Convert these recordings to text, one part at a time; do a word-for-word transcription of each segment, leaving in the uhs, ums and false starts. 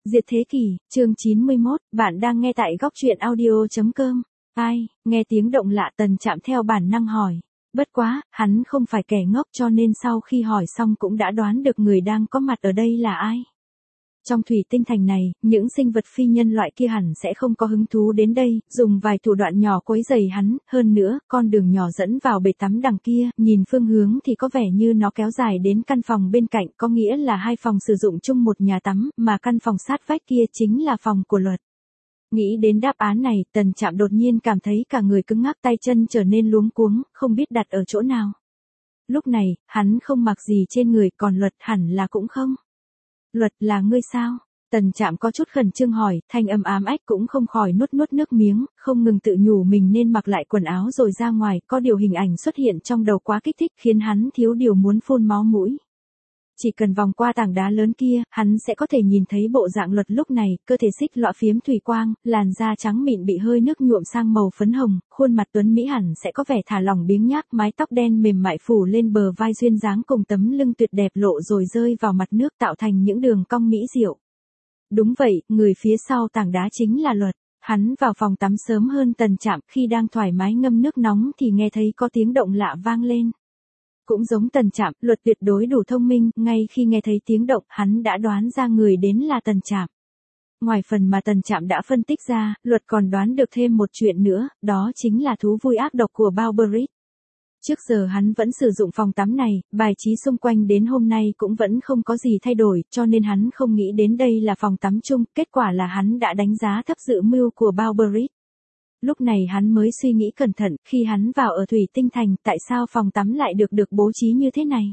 Diệt thế kỷ, chương chín mươi mốt, bạn đang nghe tại góc truyện audio chấm com. Ai, nghe tiếng động lạ Tần Trạm theo bản năng hỏi. Bất quá, hắn không phải kẻ ngốc cho nên sau khi hỏi xong cũng đã đoán được người đang có mặt ở đây là ai. Trong thủy tinh thành này, những sinh vật phi nhân loại kia hẳn sẽ không có hứng thú đến đây, dùng vài thủ đoạn nhỏ quấy rầy hắn, hơn nữa, con đường nhỏ dẫn vào bể tắm đằng kia, nhìn phương hướng thì có vẻ như nó kéo dài đến căn phòng bên cạnh, có nghĩa là hai phòng sử dụng chung một nhà tắm, mà căn phòng sát vách kia chính là phòng của Luật. Nghĩ đến đáp án này, Tần Trạm đột nhiên cảm thấy cả người cứng ngắc, tay chân trở nên luống cuống, không biết đặt ở chỗ nào. Lúc này, hắn không mặc gì trên người, còn Luật hẳn là cũng không. Luật, là ngươi sao? Tần Trạm có chút khẩn trương hỏi, thanh âm ám ách cũng không khỏi nuốt nuốt nước miếng, không ngừng tự nhủ mình nên mặc lại quần áo rồi ra ngoài, có điều hình ảnh xuất hiện trong đầu quá kích thích khiến hắn thiếu điều muốn phun máu mũi. Chỉ cần vòng qua tảng đá lớn kia, hắn sẽ có thể nhìn thấy bộ dạng Luật lúc này, cơ thể xích lọa phiếm thủy quang, làn da trắng mịn bị hơi nước nhuộm sang màu phấn hồng, khuôn mặt tuấn mỹ hẳn sẽ có vẻ thả lỏng biếng nhác, mái tóc đen mềm mại phủ lên bờ vai duyên dáng cùng tấm lưng tuyệt đẹp lộ rồi rơi vào mặt nước tạo thành những đường cong mỹ diệu. Đúng vậy, người phía sau tảng đá chính là Luật. Hắn vào phòng tắm sớm hơn Tần Trạm, khi đang thoải mái ngâm nước nóng thì nghe thấy có tiếng động lạ vang lên. Cũng giống Tần Trạm, Luật tuyệt đối đủ thông minh, ngay khi nghe thấy tiếng động, hắn đã đoán ra người đến là Tần Trạm. Ngoài phần mà Tần Trạm đã phân tích ra, Luật còn đoán được thêm một chuyện nữa, đó chính là thú vui ác độc của Barbarit. Trước giờ hắn vẫn sử dụng phòng tắm này, bài trí xung quanh đến hôm nay cũng vẫn không có gì thay đổi, cho nên hắn không nghĩ đến đây là phòng tắm chung, kết quả là hắn đã đánh giá thấp dự mưu của Barbarit. Lúc này hắn mới suy nghĩ cẩn thận, khi hắn vào ở Thủy Tinh Thành, tại sao phòng tắm lại được được bố trí như thế này?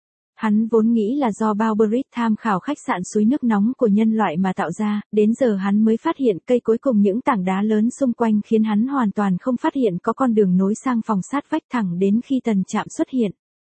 Hắn vốn nghĩ là do Barbarit tham khảo khách sạn suối nước nóng của nhân loại mà tạo ra, đến giờ hắn mới phát hiện cây cối cùng những tảng đá lớn xung quanh khiến hắn hoàn toàn không phát hiện có con đường nối sang phòng sát vách thẳng đến khi Tần Trạm xuất hiện.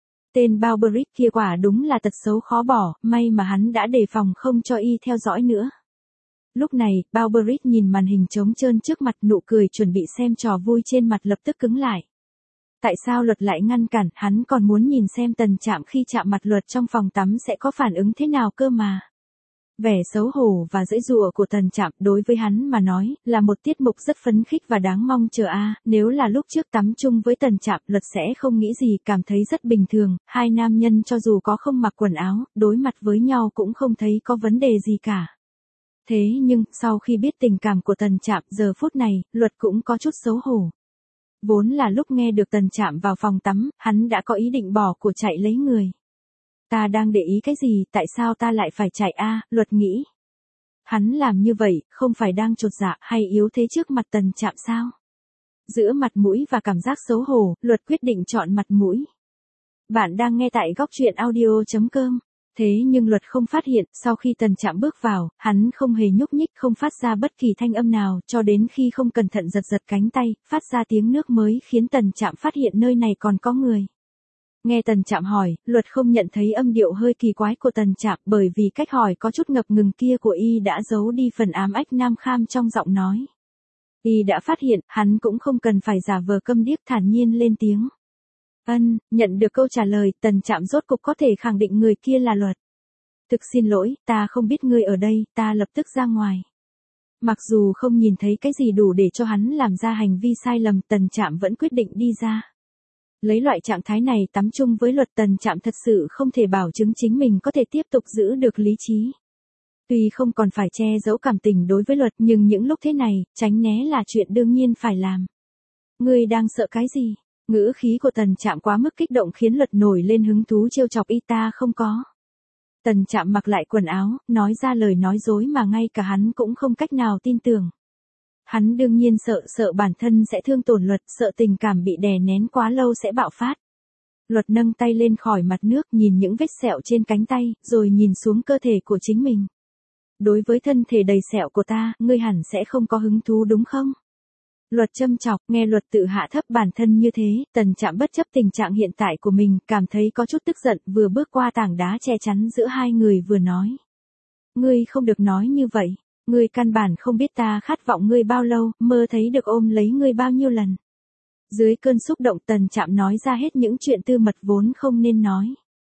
Tên Barbarit kia quả đúng là tật xấu khó bỏ, may mà hắn đã đề phòng không cho y theo dõi nữa. Lúc này, Barbarit nhìn màn hình trống trơn trước mặt, nụ cười chuẩn bị xem trò vui trên mặt lập tức cứng lại. Tại sao Luật lại ngăn cản, hắn còn muốn nhìn xem Tần Trạm khi chạm mặt Luật trong phòng tắm sẽ có phản ứng thế nào cơ mà. Vẻ xấu hổ và giãy giụa của Tần Trạm đối với hắn mà nói, là một tiết mục rất phấn khích và đáng mong chờ a. Nếu là lúc trước tắm chung với Tần Trạm, Luật sẽ không nghĩ gì, cảm thấy rất bình thường, hai nam nhân cho dù có không mặc quần áo, đối mặt với nhau cũng không thấy có vấn đề gì cả. Thế nhưng, sau khi biết tình cảm của Tần Trạm, giờ phút này, Luật cũng có chút xấu hổ. Vốn là lúc nghe được Tần Trạm vào phòng tắm, hắn đã có ý định bỏ của chạy lấy người. Ta đang để ý cái gì, tại sao ta lại phải chạy a? Luật nghĩ. Hắn làm như vậy, không phải đang chột dạ hay yếu thế trước mặt Tần Trạm sao? Giữa mặt mũi và cảm giác xấu hổ, Luật quyết định chọn mặt mũi. Bạn đang nghe tại góc truyện audio chấm com. Thế nhưng Luật không phát hiện, sau khi Tần Trạm bước vào, hắn không hề nhúc nhích, không phát ra bất kỳ thanh âm nào, cho đến khi không cẩn thận giật giật cánh tay, phát ra tiếng nước mới khiến Tần Trạm phát hiện nơi này còn có người. Nghe Tần Trạm hỏi, Luật không nhận thấy âm điệu hơi kỳ quái của Tần Trạm, bởi vì cách hỏi có chút ngập ngừng kia của y đã giấu đi phần ám ách nam kham trong giọng nói. Y đã phát hiện, hắn cũng không cần phải giả vờ câm điếc, thản nhiên lên tiếng. Ân, nhận được câu trả lời, Tần Trạm rốt cục có thể khẳng định người kia là Luật. Thực xin lỗi, ta không biết ngươi ở đây, ta lập tức ra ngoài. Mặc dù không nhìn thấy cái gì đủ để cho hắn làm ra hành vi sai lầm, Tần Trạm vẫn quyết định đi ra. Lấy loại trạng thái này tắm chung với Luật, Tần Trạm thật sự không thể bảo chứng chính mình có thể tiếp tục giữ được lý trí. Tuy không còn phải che giấu cảm tình đối với Luật, nhưng những lúc thế này, tránh né là chuyện đương nhiên phải làm. Ngươi đang sợ cái gì? Ngữ khí của Tần Trạm quá mức kích động khiến Luật nổi lên hứng thú trêu chọc y. Ta không có. Tần Trạm mặc lại quần áo, nói ra lời nói dối mà ngay cả hắn cũng không cách nào tin tưởng. Hắn đương nhiên sợ, sợ bản thân sẽ thương tổn Luật, sợ tình cảm bị đè nén quá lâu sẽ bạo phát. Luật nâng tay lên khỏi mặt nước, nhìn những vết sẹo trên cánh tay, rồi nhìn xuống cơ thể của chính mình. Đối với thân thể đầy sẹo của ta, ngươi hẳn sẽ không có hứng thú đúng không? Luật châm chọc, nghe Luật tự hạ thấp bản thân như thế, Tần Trạm bất chấp tình trạng hiện tại của mình, cảm thấy có chút tức giận, vừa bước qua tảng đá che chắn giữa hai người vừa nói. Ngươi không được nói như vậy, ngươi căn bản không biết ta khát vọng ngươi bao lâu, mơ thấy được ôm lấy ngươi bao nhiêu lần. Dưới cơn xúc động, Tần Trạm nói ra hết những chuyện tư mật vốn không nên nói.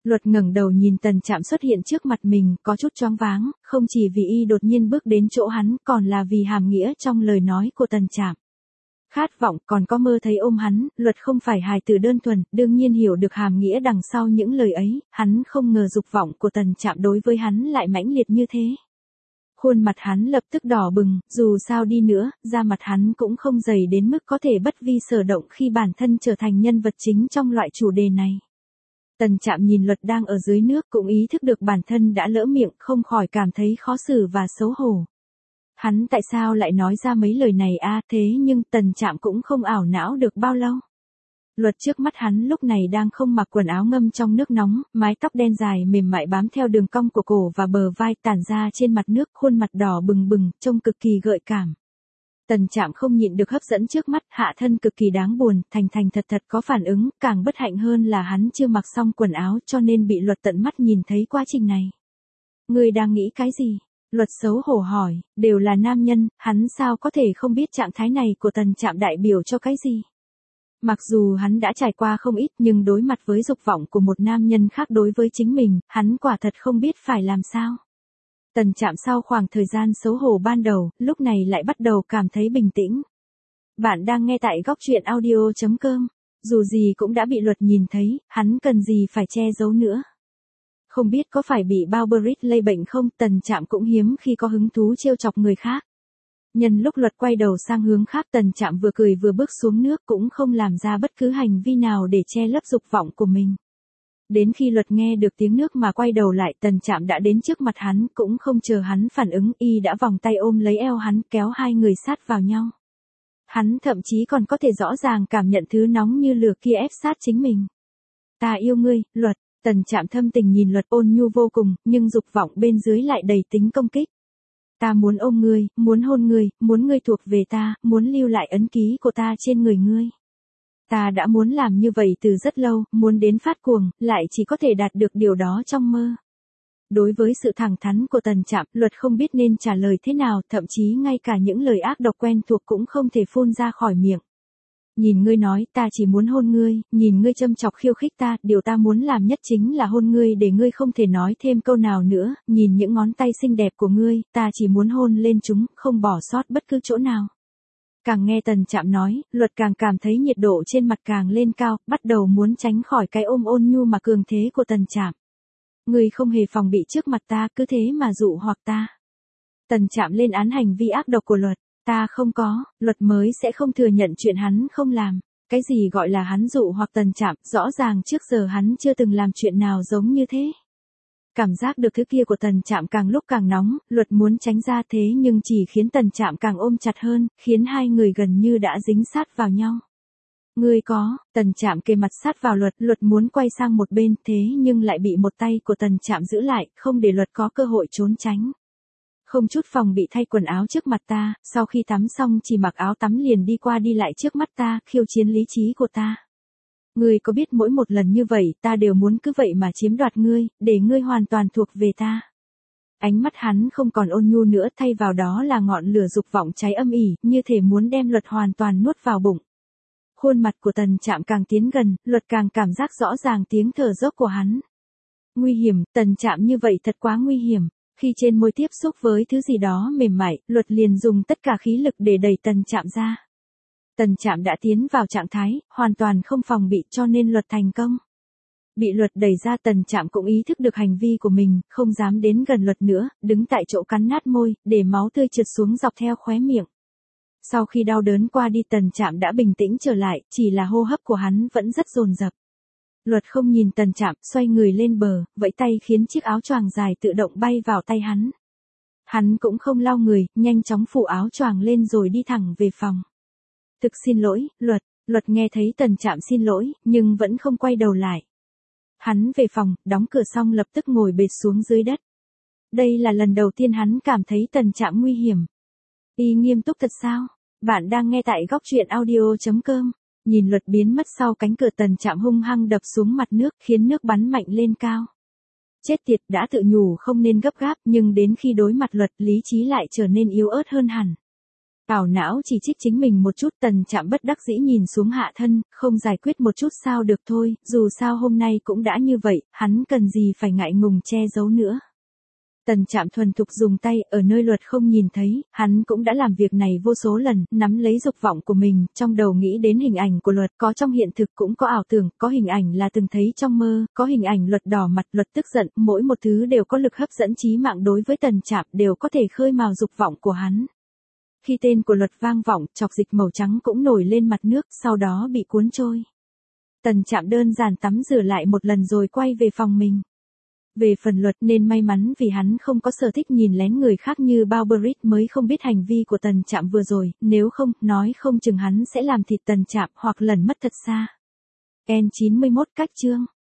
Luật ngẩng đầu nhìn Tần Trạm xuất hiện trước mặt mình, có chút choáng váng, không chỉ vì y đột nhiên bước đến chỗ hắn, còn là vì hàm nghĩa trong lời nói của Tần Trạm. Khát vọng, còn có mơ thấy ôm hắn, Luật không phải hài tử đơn thuần, đương nhiên hiểu được hàm nghĩa đằng sau những lời ấy, hắn không ngờ dục vọng của Tần Trạm đối với hắn lại mãnh liệt như thế. Khuôn mặt hắn lập tức đỏ bừng, dù sao đi nữa, da mặt hắn cũng không dày đến mức có thể bất vi sở động khi bản thân trở thành nhân vật chính trong loại chủ đề này. Tần Trạm nhìn Luật đang ở dưới nước cũng ý thức được bản thân đã lỡ miệng, không khỏi cảm thấy khó xử và xấu hổ. Hắn tại sao lại nói ra mấy lời này a? Thế nhưng Tần Trạm cũng không ảo não được bao lâu. Luật trước mắt hắn lúc này đang không mặc quần áo ngâm trong nước nóng, mái tóc đen dài mềm mại bám theo đường cong của cổ và bờ vai tản ra trên mặt nước, khuôn mặt đỏ bừng bừng, trông cực kỳ gợi cảm. Tần Trạm không nhịn được hấp dẫn trước mắt, hạ thân cực kỳ đáng buồn, thành thành thật thật có phản ứng, càng bất hạnh hơn là hắn chưa mặc xong quần áo cho nên bị Luật tận mắt nhìn thấy quá trình này. Ngươi đang nghĩ cái gì? Luật xấu hổ hỏi, đều là nam nhân, hắn sao có thể không biết trạng thái này của Tần Trạm đại biểu cho cái gì? Mặc dù hắn đã trải qua không ít nhưng đối mặt với dục vọng của một nam nhân khác đối với chính mình, hắn quả thật không biết phải làm sao. Tần Trạm sau khoảng thời gian xấu hổ ban đầu, lúc này lại bắt đầu cảm thấy bình tĩnh. Bạn đang nghe tại góc truyện audio chấm com. Dù gì cũng đã bị Luật nhìn thấy, hắn cần gì phải che giấu nữa. Không biết có phải bị Barbaric lây bệnh không, Tần Trạm cũng hiếm khi có hứng thú trêu chọc người khác. Nhân lúc Luật quay đầu sang hướng khác, Tần Trạm vừa cười vừa bước xuống nước, cũng không làm ra bất cứ hành vi nào để che lấp dục vọng của mình. Đến khi Luật nghe được tiếng nước mà quay đầu lại, Tần Trạm đã đến trước mặt hắn, cũng không chờ hắn phản ứng, y đã vòng tay ôm lấy eo hắn, kéo hai người sát vào nhau. Hắn thậm chí còn có thể rõ ràng cảm nhận thứ nóng như lửa kia ép sát chính mình. Ta yêu ngươi, Luật. Tần Trạm thâm tình nhìn Luật, ôn nhu vô cùng, nhưng dục vọng bên dưới lại đầy tính công kích. Ta muốn ôm ngươi, muốn hôn ngươi, muốn ngươi thuộc về ta, muốn lưu lại ấn ký của ta trên người ngươi. Ta đã muốn làm như vậy từ rất lâu, muốn đến phát cuồng, lại chỉ có thể đạt được điều đó trong mơ. Đối với sự thẳng thắn của Tần Trạm, Luật không biết nên trả lời thế nào, thậm chí ngay cả những lời ác độc quen thuộc cũng không thể phun ra khỏi miệng. Nhìn ngươi nói, ta chỉ muốn hôn ngươi, nhìn ngươi châm chọc khiêu khích ta, điều ta muốn làm nhất chính là hôn ngươi để ngươi không thể nói thêm câu nào nữa, nhìn những ngón tay xinh đẹp của ngươi, ta chỉ muốn hôn lên chúng, không bỏ sót bất cứ chỗ nào. Càng nghe Tần Trạm nói, Luật càng cảm thấy nhiệt độ trên mặt càng lên cao, bắt đầu muốn tránh khỏi cái ôm ôn nhu mà cường thế của Tần Trạm. Ngươi không hề phòng bị trước mặt ta, cứ thế mà dụ hoặc ta. Tần Trạm lên án hành vi ác độc của Luật. Ta không có, Luật mới sẽ không thừa nhận chuyện hắn không làm. Cái gì gọi là hắn dụ hoặc Tần Trạm, rõ ràng trước giờ hắn chưa từng làm chuyện nào giống như thế. Cảm giác được thứ kia của Tần Trạm càng lúc càng nóng, Luật muốn tránh ra thế nhưng chỉ khiến Tần Trạm càng ôm chặt hơn, khiến hai người gần như đã dính sát vào nhau. Ngươi có, Tần Trạm kề mặt sát vào Luật, Luật muốn quay sang một bên thế nhưng lại bị một tay của Tần Trạm giữ lại, không để Luật có cơ hội trốn tránh. Không chút phòng bị thay quần áo trước mặt ta, sau khi tắm xong chỉ mặc áo tắm liền đi qua đi lại trước mắt ta, khiêu chiến lý trí của ta. Ngươi có biết mỗi một lần như vậy, ta đều muốn cứ vậy mà chiếm đoạt ngươi, để ngươi hoàn toàn thuộc về ta. Ánh mắt hắn không còn ôn nhu nữa, thay vào đó là ngọn lửa dục vọng cháy âm ỉ, như thể muốn đem Luật hoàn toàn nuốt vào bụng. Khuôn mặt của Tần Trạm càng tiến gần, Luật càng cảm giác rõ ràng tiếng thở dốc của hắn. Nguy hiểm, Tần Trạm như vậy thật quá nguy hiểm. Khi trên môi tiếp xúc với thứ gì đó mềm mại, Luật liền dùng tất cả khí lực để đẩy Tần Trạm ra. Tần Trạm đã tiến vào trạng thái, hoàn toàn không phòng bị cho nên Luật thành công. Bị Luật đẩy ra, Tần Trạm cũng ý thức được hành vi của mình, không dám đến gần Luật nữa, đứng tại chỗ cắn nát môi, để máu tươi trượt xuống dọc theo khóe miệng. Sau khi đau đớn qua đi, Tần Trạm đã bình tĩnh trở lại, chỉ là hô hấp của hắn vẫn rất dồn dập. Luật không nhìn Tần Trạm, xoay người lên bờ, vẫy tay khiến chiếc áo choàng dài tự động bay vào tay hắn. Hắn cũng không lau người, nhanh chóng phủ áo choàng lên rồi đi thẳng về phòng. Thực xin lỗi, Luật. Luật nghe thấy Tần Trạm xin lỗi, nhưng vẫn không quay đầu lại. Hắn về phòng, đóng cửa xong lập tức ngồi bệt xuống dưới đất. Đây là lần đầu tiên hắn cảm thấy Tần Trạm nguy hiểm. Y nghiêm túc thật sao? Bạn đang nghe tại góc truyện audio chấm com. Nhìn Luật biến mất sau cánh cửa, Tần Trạm hung hăng đập xuống mặt nước, khiến nước bắn mạnh lên cao. Chết tiệt, đã tự nhủ không nên gấp gáp, nhưng đến khi đối mặt Luật, lý trí lại trở nên yếu ớt hơn hẳn. Ảo não chỉ trích chính mình một chút, Tần Trạm bất đắc dĩ nhìn xuống Hạ Thân, không giải quyết một chút sao được thôi, dù sao hôm nay cũng đã như vậy, hắn cần gì phải ngại ngùng che giấu nữa. Tần Trạm thuần thục dùng tay, ở nơi luật không nhìn thấy, hắn cũng đã làm việc này vô số lần, nắm lấy dục vọng của mình, trong đầu nghĩ đến hình ảnh của luật, có trong hiện thực cũng có ảo tưởng, có hình ảnh là từng thấy trong mơ, có hình ảnh luật đỏ mặt, luật tức giận, mỗi một thứ đều có lực hấp dẫn chí mạng đối với Tần Trạm, đều có thể khơi mào dục vọng của hắn. Khi tên của luật vang vọng, chọc dịch màu trắng cũng nổi lên mặt nước, sau đó bị cuốn trôi. Tần Trạm đơn giản tắm rửa lại một lần rồi quay về phòng mình. Về phần luật nên may mắn vì hắn không có sở thích nhìn lén người khác như Barberit mới không biết hành vi của Tần Trạm vừa rồi, nếu không, nói không chừng hắn sẽ làm thịt Tần Trạm hoặc lẩn mất thật xa. En chín mươi mốt cách chương